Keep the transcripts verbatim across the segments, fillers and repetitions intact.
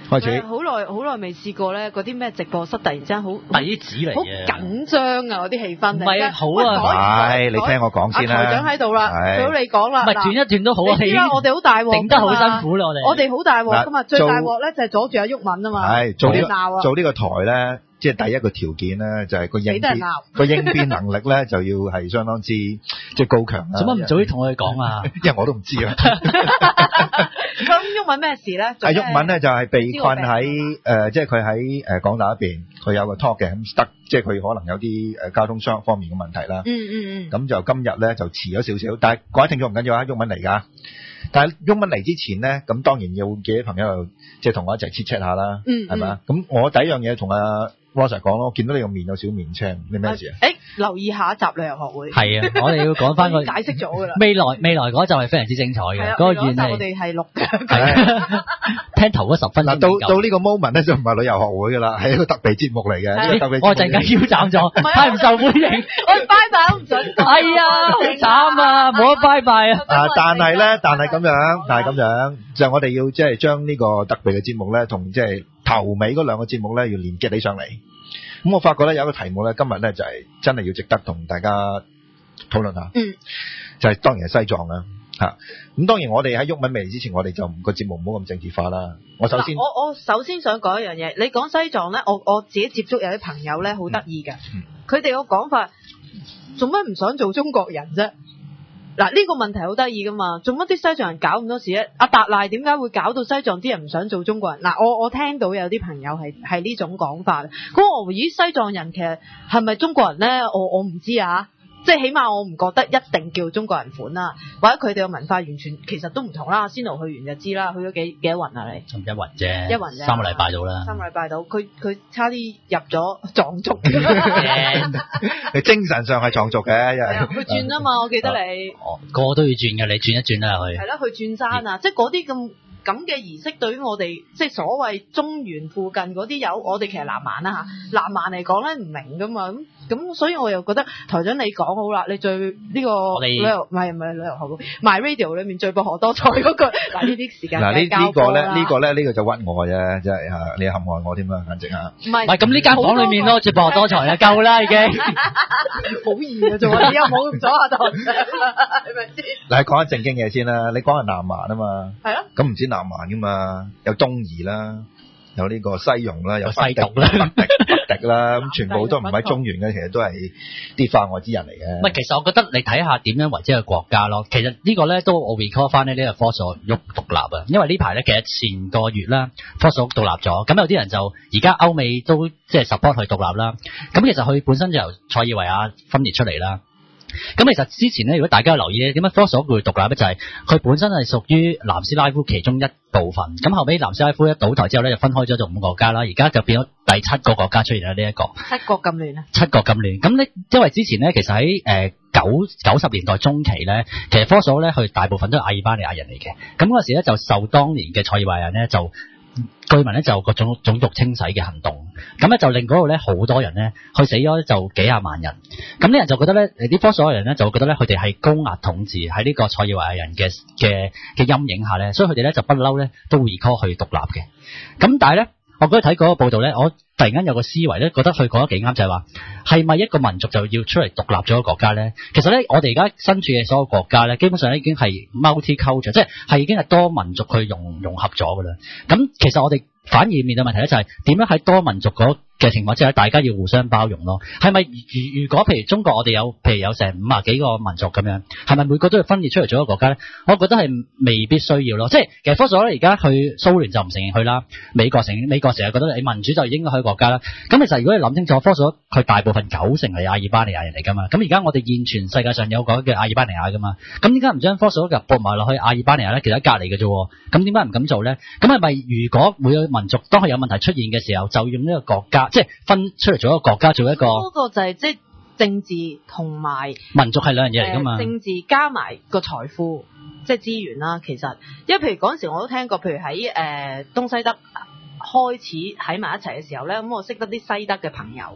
開始。 好耐好耐未試過咧，嗰啲咩直播室突然之間好底子嚟嘅， 好緊張啊！嗰啲氣氛唔係好啊， 係你聽我講先啦。 台長喺度啦，佢好你講啦。 唔係轉一轉都好啊， 你知啦，我哋好大鑊， 頂得好辛苦啦，我哋。 我哋好大鑊噶嘛，最大鑊咧就係阻住阿毓民啊嘛。 係做呢個做呢個台咧。即係第一個條件咧，就係、是、個應變個應變能力咧，就要係相當之即係高強啦。 做乜唔早啲同我哋講啊？ 因為我都唔知啊。 咁毓民咩事咧？ 阿毓民咧就係、是、被困喺誒、呃，即係佢喺誒港大一邊，佢有個 talk 嘅咁得，即係佢可能有啲誒交通商方面嘅問題啦。 嗯嗯嗯。咁就今日咧就遲咗少少，但係各位聽眾唔緊要啊，毓民嚟㗎。但係毓民嚟之前咧，咁當然要幾啲朋友即係同我一齊 chat chat 下啦，係咪啊？咁我第一樣嘢同阿Rosa 講咯，我見到你個面有少面青，你咩事啊？ 誒，留意下一集旅遊學會。 係啊，我哋要講翻個解釋咗㗎啦。 未來未來嗰集係非常之精彩嘅，嗰個遠係我哋係錄嘅。 聽頭嗰十分鐘。 嗱，到到呢個 moment 咧就唔係旅遊學會㗎啦，係一個特別節目嚟嘅。特別我陣間腰斬咗，太唔受歡迎。 我拜拜都唔準。 係啊，好慘啊，冇得拜拜啊。 啊，但係咧，但係咁樣，但係咁樣，就我哋要即係將呢個特別嘅節目咧，同即係頭尾嗰兩個節目咧，要連結起上嚟。咁我發覺咧有一個題目咧，今日咧就係、是、真係要值得同大家討論下。嗯，就係、是、當然係西藏啦嚇。咁當然我哋喺毓民未嚟之前，我哋就唔個節目唔好咁政治化啦。我首先， 我我首先想講一樣嘢。你講西藏咧，我我自己接觸有啲朋友咧，好得意嘅。佢哋個講法，做乜唔想做中國人啫？嗱，呢個問題好得意噶嘛，做乜啲西藏人搞咁多事咧？阿達賴點解會搞到西藏啲人唔想做中國人？嗱，我我聽到有啲朋友係係呢種講法，咁我咦西藏人其實係咪中國人咧？我我唔知啊。即係起碼我唔覺得一定叫中國人款啦，或者佢哋嘅文化完全其實都唔同啦。阿仙奴去完就知啦，去咗幾幾多雲啊你？ 一雲啫， 一雲啫， 三個禮拜到啦。 三個禮拜到，佢佢差啲入咗藏族。 你精神上係藏族嘅，因為佢轉啊嘛，我記得你。 哦，個個都要轉嘅，你轉一轉啦去。 係啦，去轉山啊，即係嗰啲咁。咁嘅儀式對於我哋即係所謂中原附近嗰啲有，我哋其實南蠻啦嚇，南蠻嚟講咧唔明噶嘛，咁咁所以我又覺得台長你講好啦，你最呢、呢個旅遊唔係唔係旅遊學會 My Radio 裏面最博學多才嗰、嗰個嗱呢啲時間嗱呢呢個咧呢、呢個咧呢、呢個就屈我啫，真係嚇你陷害我添啦，簡直嚇唔係唔係咁呢間房裏面咯，最博學多才啦，夠啦已經好易嘅啫，你又冇咁阻下台長啦，係咪先？ 嗱講下正經嘢先啦，你講下南蠻啊嘛， 係啊， 咁唔知南蠻噶嘛，有東夷啦，有呢個西戎啦，有西毒啦， 北狄啦，咁全部都唔喺中原嘅，其實都係啲化外之人嚟嘅。 唔係，其實我覺得你睇下點樣為之一個國家咯。其實呢個咧都我 recall 翻呢呢個科索沃獨立啊，因為呢排咧其實前個月啦，科索沃獨立咗，咁有啲人就而家歐美都即係 support 佢獨立啦。咁其實佢本身就由塞爾維亞分裂出嚟啦。咁其實之前咧，如果大家有留意咧，點解科索沃會獨立咧？就係、是、佢本身係屬於南斯拉夫其中一部分。咁後尾南斯拉夫一倒台之後咧，就分開咗做五個國家啦。而家就變咗第七個國家出現啦。呢、這、一個七國咁亂啊！ 七國咁亂。咁咧，因為之前咧，其實喺誒九九十年代中期咧，其實科索沃咧，佢大部分都係阿爾巴尼亞人嚟嘅。咁嗰時咧就受當年嘅塞爾維亞人咧就。據聞咧就個種種族清洗嘅行動，咁咧就令嗰度咧好多人咧去死咗就幾廿萬人，咁啲人就覺得咧，啲科索沃人咧就覺得咧佢哋係高壓統治喺呢個塞爾維亞人嘅嘅嘅陰影下咧，所以佢哋咧就不嬲咧都會 call 去獨立嘅，咁但係咧我嗰日睇嗰個報道咧，我突然間有個思維咧，覺得佢講得幾啱，就係話係咪一個民族就要出嚟獨立咗個國家咧？其實咧，我哋而家身處嘅所有國家咧，基本上咧已經係 multi-culture，即係係已經係多民族去融融合咗噶啦。咁其實我哋反而面對問題咧，就係點樣喺多民族嗰嘅情況之下，大家要互相包容咯。係咪如如果譬如中國我哋有譬如有成五啊幾個民族咁樣，係咪每個都要分裂出嚟做一個國家咧？我覺得係未必需要咯。即係其實科索沃咧而家去蘇聯就唔承認佢啦，美國承認，美國成日覺得你民主就應該去國家啦。咁其實如果你諗清楚，科索沃佢大部分九成係阿爾巴尼亞人嚟噶嘛。咁而家我哋現全世界上有個叫阿爾巴尼亞噶嘛。咁點解唔將科索沃就撥埋落去阿爾巴尼亞咧？其實喺隔離嘅啫。咁點解唔咁做咧？咁係咪如果每個民族當佢有問題出現嘅時候，就用呢個國家，即係分出嚟做一個國家，做一個嗰個就係即係政治同埋民族係兩樣嘢嚟噶嘛、呃？政治加埋個財富，即係資源啦。其實，因為譬如嗰陣時我都聽過，譬如喺誒、呃、東西德開始喺埋一齊嘅時候咧，咁我識得啲西德嘅朋友，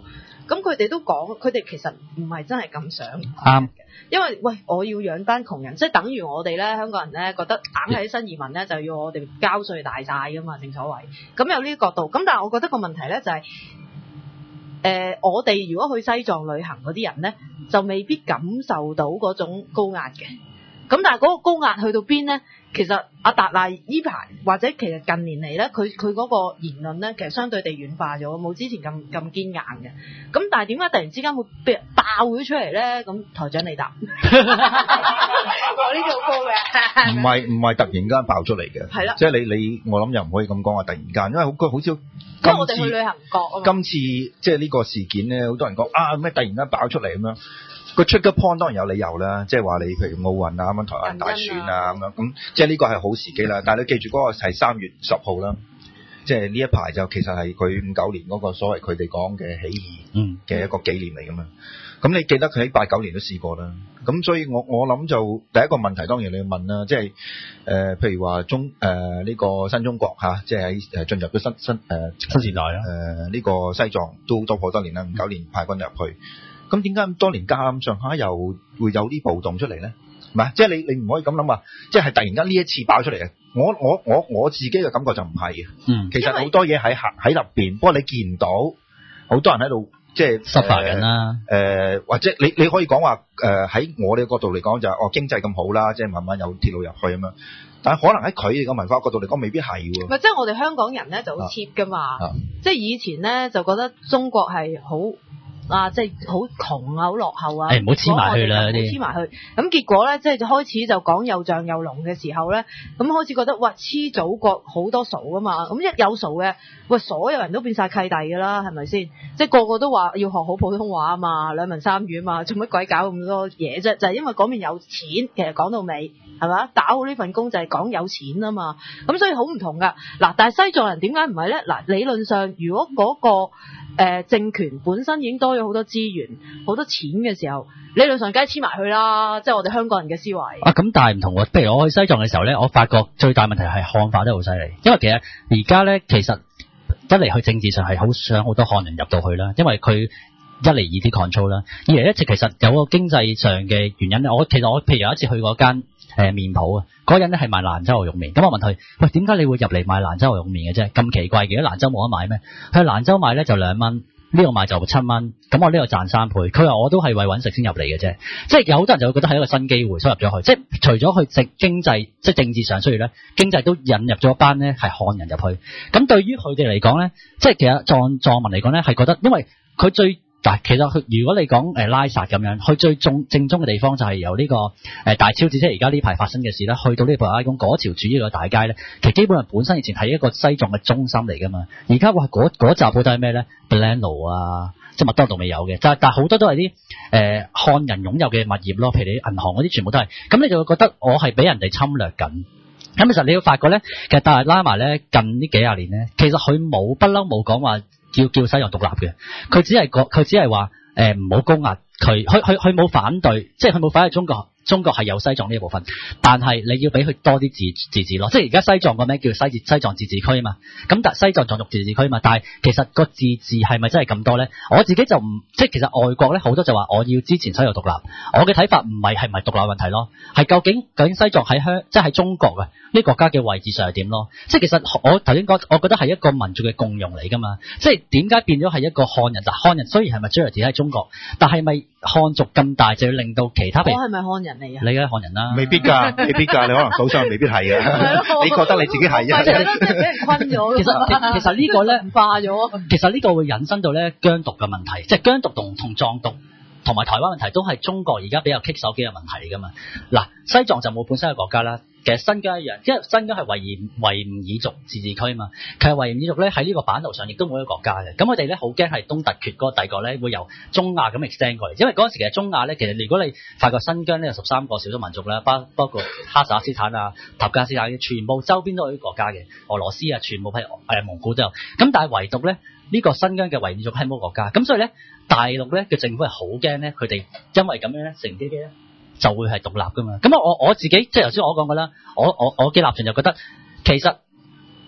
咁佢哋都講，佢哋其實唔係真係咁想。 啱。 因為喂，我要養班窮人，即係等於我哋咧香港人咧覺得硬係新移民咧就要我哋交稅大晒噶嘛，正所謂。咁有呢個角度，咁但係我覺得個問題咧就係、是，誒、呃，我哋如果去西藏旅行嗰啲人咧，就未必感受到嗰種高壓嘅。咁但係嗰個高壓去到邊咧？其實阿達賴呢排或者其實近年嚟咧，佢佢嗰個言論咧，其實相對地軟化咗，冇之前咁咁堅硬嘅。咁但係點解突然之間會俾人爆咗出嚟咧？咁台長你答，我呢度高嘅， 唔係唔係突然間爆出嚟嘅， 係啦， 即係你你我諗又唔可以咁講話突然間，因為好好少。 因為我哋去旅行國啊嘛。今次即係呢個事件咧，好多人講啊咩突然間爆出嚟咁樣。個 trigger point 當然有理由啦，即係話你譬如奧運啊，咁樣台灣大選啊咁樣，咁即係呢個係好時機啦。但係你記住嗰個係三月十號啦，即係呢一排就其實係佢五九年嗰個所謂佢哋講嘅起義嘅一個紀念嚟㗎嘛。咁、嗯、你記得佢喺八九年都試過啦。咁所以我我諗就第一個問題當然你要問啦，即係誒、呃、譬如話中誒呢、呃這個新中國嚇、啊，即係喺誒進入咗新新誒、呃、 新時代啊。 誒、呃、呢、這個西藏都都好多年啦，五九年派軍入去。咁點解咁多年咁上下又會有啲暴動出嚟咧？唔係，即係你你唔可以咁諗話，即係突然間呢一次爆出嚟嘅。我我我我自己嘅感覺就唔係嘅。 嗯， 其實好多嘢喺喺入邊，不過你見唔到，好多人喺度即係執法緊啦。 誒、呃，或者你你可以講話誒喺我哋嘅角度嚟講就係、是、哦經濟咁好啦，即係慢慢有鐵路入去咁樣。但係可能喺佢哋嘅文化角度嚟講，未必係喎。 唔係，即係我哋香港人咧就好 cheap 噶嘛。啊、即係以前咧就覺得中國係好。啊，即係好窮啊，好落後啊！ 誒，唔好黐埋去啦，嗰啲黐埋去。咁結果咧，即係就開始就講又像又聾嘅時候咧，咁開始覺得哇，黐祖國好多數噶嘛。咁一有數嘅，喂，所有人都變晒契弟噶啦，係咪先？即係個個都話要學好普通話啊嘛，兩文三語啊嘛，做乜鬼搞咁多嘢啫？就係、是、因為嗰邊有錢，其實講到尾係嘛，打好呢份工就係講有錢啊嘛。咁所以好唔同噶。嗱，但係西藏人點解唔係咧？嗱，理論上如果嗰、嗰個誒、呃，政權本身已經多咗好多資源、好多錢嘅時候，理論上梗係黐埋去啦，即係我哋香港人嘅思維。 啊，咁但係唔同喎。譬如我去西藏嘅時候咧，我發覺最大問題係漢化得好犀利，因為其實而家咧，其實一嚟去政治上係好想好多漢人入到去啦，因為佢一嚟易啲 control 啦，二嚟一直其實有個經濟上嘅原因咧。我其實我譬如有一次去嗰間誒麵鋪啊，嗰人咧係賣蘭州牛肉麵，咁我問佢：喂，點解你會入嚟賣蘭州牛肉麵嘅啫？咁奇怪嘅，蘭州冇得買咩？佢蘭州賣咧就兩蚊，呢度賣就七蚊，咁我呢度賺三倍。佢話我都係為揾食先入嚟嘅啫，即係有好多人就會覺得係一個新機會，所以入咗去。即係除咗去政經濟，即係政治上需要咧，經濟都引入咗一班咧係漢人入去。咁對於佢哋嚟講咧，即係其實藏藏民嚟講咧係覺得，因為佢最但其實佢如果你講誒拉薩咁樣，佢最重正宗嘅地方就係由呢、這個誒、呃、大昭寺，即係而家呢排發生嘅事咧，去到呢個布達拉宮嗰條主要嘅大街咧，其實基本上本身以前係一個西藏嘅中心嚟噶嘛。而家話嗰嗰集鋪都係咩咧 Blendo 啊，即係麥當勞未有嘅，但係但係好多都係啲誒漢人擁有嘅物業咯，譬如你銀行嗰啲全部都係，咁你就會覺得我係俾人哋侵略緊。咁其實你要發覺咧，其實達賴喇嘛咧近呢幾廿年咧，其實佢冇不嬲冇講話叫叫西藏獨立嘅，佢只係講佢只係話誒唔好高壓佢，佢佢佢冇反對，即係佢冇反對中國。中國係有西藏呢一部分，但係你要俾佢多啲自自治咯。即係而家西藏個名叫西西藏自治區啊嘛，咁但西藏藏族自治區啊嘛，但係其實個自治係咪真係咁多咧？我自己就唔即係其實外國咧好多就話我要支持西藏獨立，我嘅睇法唔係係咪獨立問題咯，係究竟究竟西藏喺香即係喺中國啊呢個國家嘅位置上係點咯？即係其實我頭先講，我覺得係一個民族嘅共融嚟噶嘛。即係點解變咗係一個漢人？嗱，漢人雖然係 majority 喺中國，但係咪漢族咁大就要令到其他？ 我係咪漢人嚟啊？ 你嘅漢人啦， 未必㗎，未必㗎，你可能數上未必係嘅。你覺得你自己係啫？ 係咯，即係俾人困咗。 其實其實呢個咧化咗。 其實呢個會引申到咧疆獨嘅問題，即係疆獨同同藏獨同埋台灣問題都係中國而家比較棘手嘅問題嚟㗎嘛。嗱，西藏就冇本身嘅國家啦。其實新疆一樣，因為新疆係維吾維吾爾族自治區嘛。其實維吾爾族咧喺呢個版圖上亦都冇一個國家嘅。咁佢哋咧好驚係東突厥嗰個帝國咧會由中亞咁 extend 過嚟，因為嗰陣時其實中亞咧其實如果你發覺新疆呢有十三個少數民族啦，包包括哈薩克斯坦啊、塔加斯坦，全部周邊都係啲國家嘅，俄羅斯啊全部係誒蒙古都有。咁但係唯獨咧呢、呢個新疆嘅維吾爾族係冇國家，咁所以咧大陸咧嘅政府係好驚咧，佢哋因為咁樣咧乘機咧。就會係獨立噶嘛？咁啊，我我自己即係頭先我講嘅啦，我我我嘅立場就覺得其實佢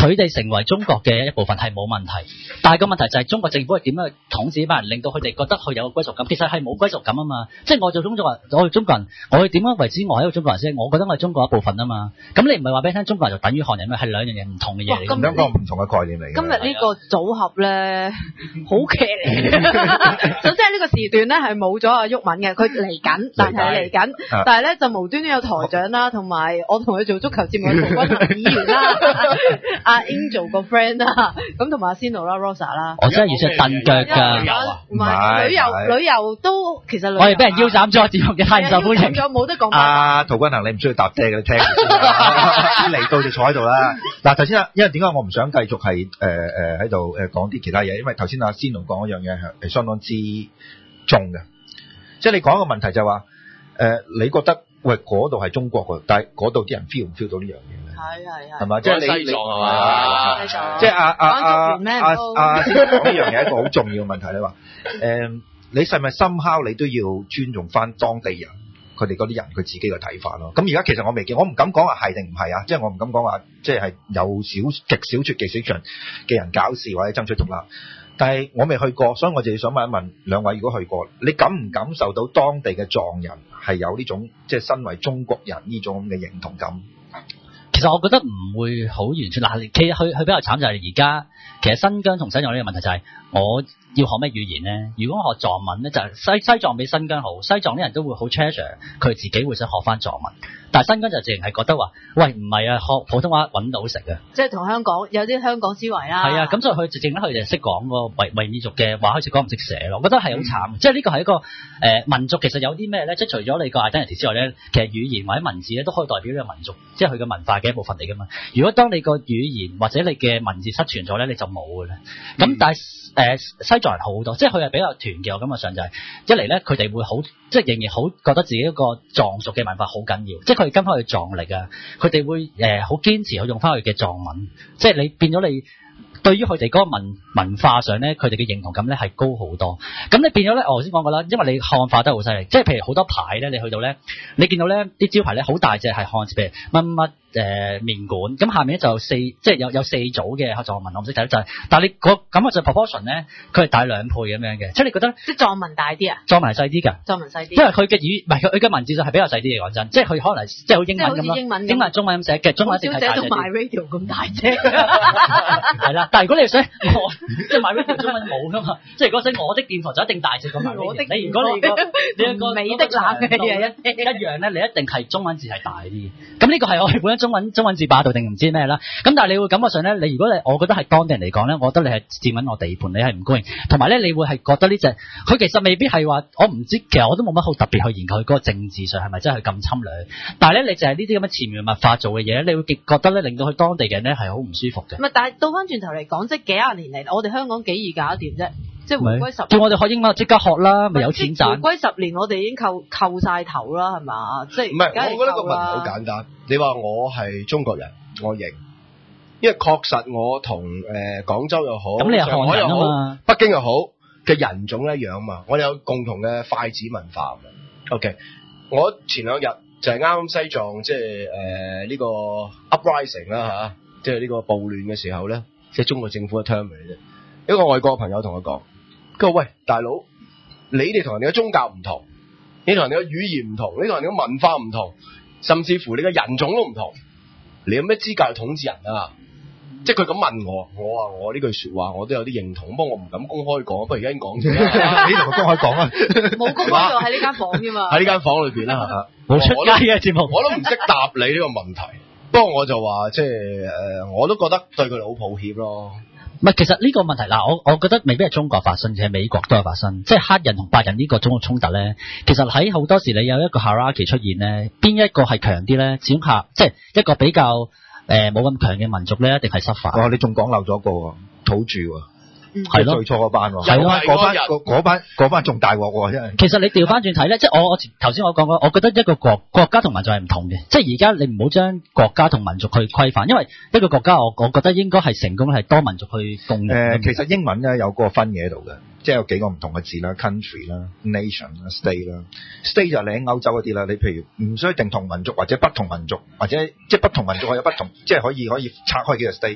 佢哋成為中國嘅一部分係冇問題，但係個問題就係中國政府係點樣去統治呢班人，令到佢哋覺得佢有個歸屬感。其實係冇歸屬感啊嘛，即係我做中國人，我係中國人，我係點樣為之我係一個中國人先？我覺得我係中國一部分啊嘛。咁你唔係話俾你聽，中國人就等於漢人咩？係兩樣嘢唔同嘅嘢嚟嘅。 兩個唔同嘅概念嚟嘅。 今日呢個組合咧，好劇嚟。首先喺呢個時段咧係冇咗阿毓民嘅，佢嚟緊，但係嚟緊，但係咧就無端端有台長啦，同埋我同佢做足球節目嘅陶君行議員啦，阿 Angel 個 friend 啦，咁同埋阿 Sino 啦、Rosa 啦。 我真係要出蹬腳㗎， 唔係旅遊旅遊都其實旅遊我哋俾人腰斬咗節目嘅，太唔受歡迎。 仲有冇得講？ 阿陶君行，你唔需要搭遮嘅，你聽嚟到就坐喺度啦。嗱頭先啊，因為點解我唔想繼續係誒誒喺度誒講啲其他嘢？因為頭先阿 Sino 講嗰樣嘢係係相當之重嘅，即係你講一個問題就係話誒，你覺得喂嗰度係中國㗎，但係嗰度啲人 feel 唔 feel 到呢樣嘢咧？係係係，係嘛？即係你西藏係嘛？西藏即係阿阿阿阿阿先講呢樣嘢一個好重要嘅問題，你話誒，你係咪深刻你都要尊重翻當地人？佢哋嗰啲人佢自己嘅睇法咯。咁而家其實我未見，我唔敢講話係定唔係啊，即係我唔敢講話即係有少極少數極少數嘅人搞事或者爭取獨立。但係我未去過，所以我就想問一問兩位，如果去過，你感唔感受到當地嘅藏人係有呢種即係身為中國人呢種咁嘅認同感？ 其實我覺得唔會好完全嗱，其實佢佢比較慘就係而家其實新疆同西藏呢個問題就係我要學咩語言咧？如果我學藏文咧，就係西西藏比新疆好，西藏啲人都會好 treasure 佢自己會想學翻藏文，但係新疆就淨係覺得話，喂唔係啊，學普通話揾到食啊，即係同香港有啲香港思維啦。 係啊，咁所以佢直情咧，佢哋識講個維維吾族嘅話，開始講唔識寫咯。我覺得係好慘，即係呢個係一個誒、呃、民族其實有啲咩咧？即係除咗你個 identity 之外咧，其實語言或者文字咧都可以代表呢個民族，即係佢嘅文化嘅一部分嚟噶嘛。如果當你個語言或者你嘅文字失傳咗咧，你就冇㗎啦。咁、嗯、但係誒、呃、西藏人好多，即係佢係比較團結，我感覺上就係、是、一嚟咧，佢哋會好即係仍然好覺得自己一個藏族嘅文化好緊要，即係佢哋跟翻去藏歷啊，佢哋會誒好、呃、堅持去用翻佢嘅藏文，即係你變咗你。對於佢哋嗰個文文化上咧，佢哋嘅認同感咧係高好多。咁你變咗咧，我頭先講過啦，因為你漢化得好犀利，即係譬如好多牌咧，你去到咧，你見到咧啲招牌咧好大隻係漢字，譬如乜乜誒麵館，咁下面咧就四即係有有四組嘅藏文，我唔識睇就係，但係你嗰咁就 proportion 咧，佢係大兩倍咁樣嘅，即係你覺得即係藏文大啲啊？ 藏文係細啲㗎， 藏文細啲， 因為佢嘅語唔係佢嘅文字就係比較細啲嘅，講真，即係佢可能即係好英文咁咯，英文英文中文咁寫嘅，中文一定係大隻啲。 寫到 MyRadio 咁大隻， 係啦，但係如果你想我即係 MyRadio 中文冇㗎嘛，即係如果寫我的電台就一定大隻過 MyRadio。你如果你個你一個美的男嘅嘢一一樣咧，你一定係中文字係大啲。咁呢個係我哋本身中文中文字霸道定唔知咩啦。咁但係你會感覺上咧，你如果你我覺得係當地人嚟講咧，我覺得你係佔緊我地盤，你係唔公平。同埋咧，你會係覺得呢隻佢其實未必係話我唔知，其實我都冇乜好特別去研究佢嗰個政治上係咪真係咁侵略。但係咧，你就係呢啲咁嘅潛移默化做嘅嘢，你會覺得咧令到佢當地嘅人咧係好唔舒服嘅。 唔係，但係倒翻轉頭嚟講，即係幾廿年嚟，我哋香港幾易搞掂啫。即係回歸十年， 叫我哋學英文即刻學啦，咪有錢賺。 回歸十年，我哋已經扣扣曬頭啦，係嘛？即係唔係？我覺得個問題好簡單。你話我係中國人，我認，因為確實我同誒、呃、廣州又好， 咁你係漢人啊嘛， 北京又好嘅人種一樣嘛，我哋有共同嘅筷子文化。OK， 我前兩日就係啱啱西藏即係誒呢個 uprising 啦嚇，即係呢個暴亂嘅時候咧，即係中國政府嘅 term 嚟啫。一個外國朋友同我講，佢話：喂，大佬，你哋同人哋嘅宗教唔同，你同人哋嘅語言唔同，你同人哋嘅文化唔同，甚至乎你嘅人種都唔同，你有咩資格去統治人啊？即係佢咁問我，我話我呢句説話我都有啲認同，不過我唔敢公開講，不過而家已經講咗啦。 你同佢公開講啊？ 冇公開喺呢間房啫嘛。 喺呢間房裏邊啦， 冇出街嘅節目， 我都唔識答你呢個問題。不過我就話即係誒，我都覺得對佢哋好抱歉咯。 唔係，其實呢個問題嗱，我我覺得未必係中國發生，而係美國都有發生。即係黑人同白人呢個種嘅衝突咧，其實喺好多時你有一個 hierarchy 出現咧，邊一個係強啲咧？始終下即係一個比較誒冇咁強嘅民族咧，一定係失法。 哇！你仲講漏咗個喎，土著喎。 係咯， 最初嗰班喎， 係咯， 嗰班嗰班嗰班仲大鑊喎，真係。 其實你調翻轉睇咧，即係我我頭先我講過，我覺得一個國國家同民族係唔同嘅，即係而家你唔好將國家同民族去規範，因為一個國家我我覺得應該係成功係多民族去共融。 誒，其實英文咧有個分野喺度嘅，即係有幾個唔同嘅字啦 ，country 啦 ，nation 啦 ，state 啦 ，state 就係你喺歐洲嗰啲啦，你譬如唔需要一定同民族或者不同民族，或者即係不同民族可以有不同，即係可以可以拆開幾個 state。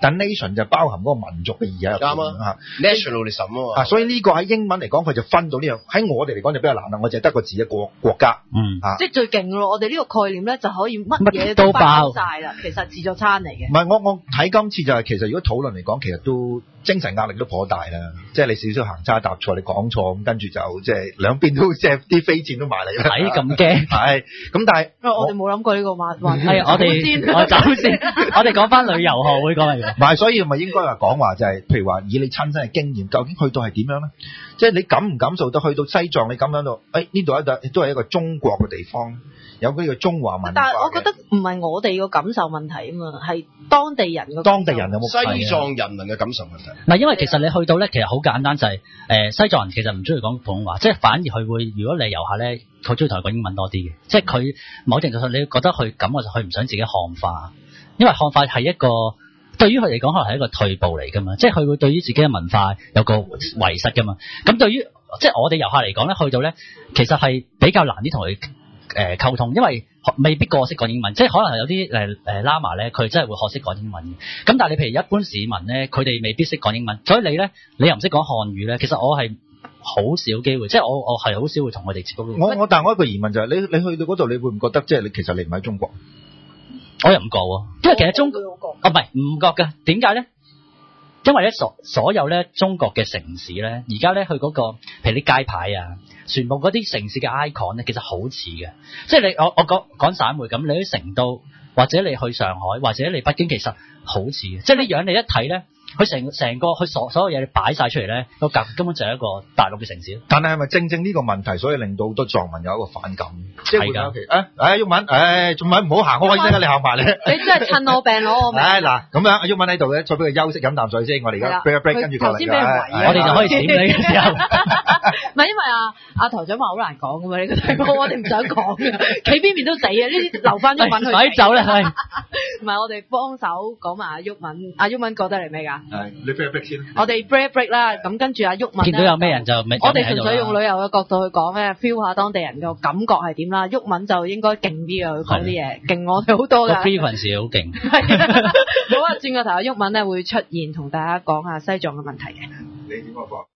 但 nation 就包含嗰個民族嘅意義喺入邊啱啊 nationalism 啊嘛。 啊，所以呢個喺英文嚟講，佢就分到呢樣。喺我哋嚟講就比較難啦，我就係得個字嘅國國家。 嗯。 啊， 即係最勁咯！我哋呢個概念咧就可以乜嘢乜都包晒啦。其實自助餐嚟嘅。 唔係我我睇今次就係、是、其實如果討論嚟講，其實都精神壓力都頗大啦。即係你少少行差踏錯，你講錯咁，跟住就即係兩邊都即係啲飛箭都埋嚟啦。 睇咁驚。 係咁，但係因為我哋冇諗過呢個話話題。 係我哋我走先，我哋講翻旅遊學會講嚟。 唔係，所以咪應該話講話就係、是，譬如話以你親身嘅經驗，究竟去到係點樣咧？即係你感唔感受到去到西藏，你咁樣到，誒呢度一度都係一個中國嘅地方，有嗰個中華文化。 但係我覺得唔係我哋個感受問題啊嘛，係當地人個。 當地人有冇西藏人民嘅感受問題？ 唔係，因為其實你去到咧，其實好簡單，就係、是、誒、呃、西藏人其實唔中意講普通話，即係反而佢會，如果你遊客咧，佢中意同佢講英文多啲嘅，即係佢某程度上你覺得佢感覺就佢唔想自己漢化，因為漢化係一個。對於佢嚟講，可能係一個退步嚟噶嘛，即係佢會對於自己嘅文化有個遺失噶嘛。咁對於即係我哋遊客嚟講咧，去到咧，其實係比較難啲同佢誒溝通，因為未必個個識講英文，即係可能有啲誒誒喇嘛咧，佢真係會學識講英文嘅。咁但係你譬如一般市民咧，佢哋未必識講英文，所以你咧，你又唔識講漢語咧，其實我係好少機會，即係我我係好少會同佢哋接觸。 我我但係我一個疑問就係、是，你你去到嗰度，你會唔覺得即係你其實你唔喺中國？ 我又唔覺喎，因為其實中國啊唔係唔覺㗎，點解咧？因為咧所所有咧中國嘅城市咧，而家咧去嗰個譬如啲街牌啊，全部嗰啲城市嘅 icon 咧，其實好似嘅，即係你我我講講省會咁，你去成都或者你去上海或者你北京，其實好似嘅，即係呢樣你一睇咧。佢成成個佢所所有嘢你擺晒出嚟咧，個格根本就係一個大陸嘅城市。 但係係咪正正呢個問題，所以令到好多藏民有一個反感？即係㗎。 誒誒，毓民，誒仲咪唔好行開啫，你行埋嚟。 你真係趁我病攞我命。 誒嗱，咁樣阿毓民喺度咧，再俾佢休息飲啖水先。我哋而家 break break，跟住過嚟。 頭先俾人圍， 我哋就可以閃你嘅時候。 唔係因為阿阿台長話好難講㗎嘛，呢個題目我哋唔想講嘅，企邊邊都死啊！呢啲留翻毓民去。 快啲走啦，係。 唔係我哋幫手講埋阿毓民，阿毓民過得嚟未㗎？ 係，你 break break 先。 我哋 break break 啦，咁跟住阿毓民。見到有咩人就未。 我哋純粹用旅遊嘅角度去講咧 ，feel 下當地人嘅感覺係點啦。毓民就應該勁啲嘅，佢講啲嘢勁我哋好多㗎。 個 frequency 好勁。 好啊，轉個頭阿毓民咧會出現同大家講下西藏嘅問題嘅。 你點講？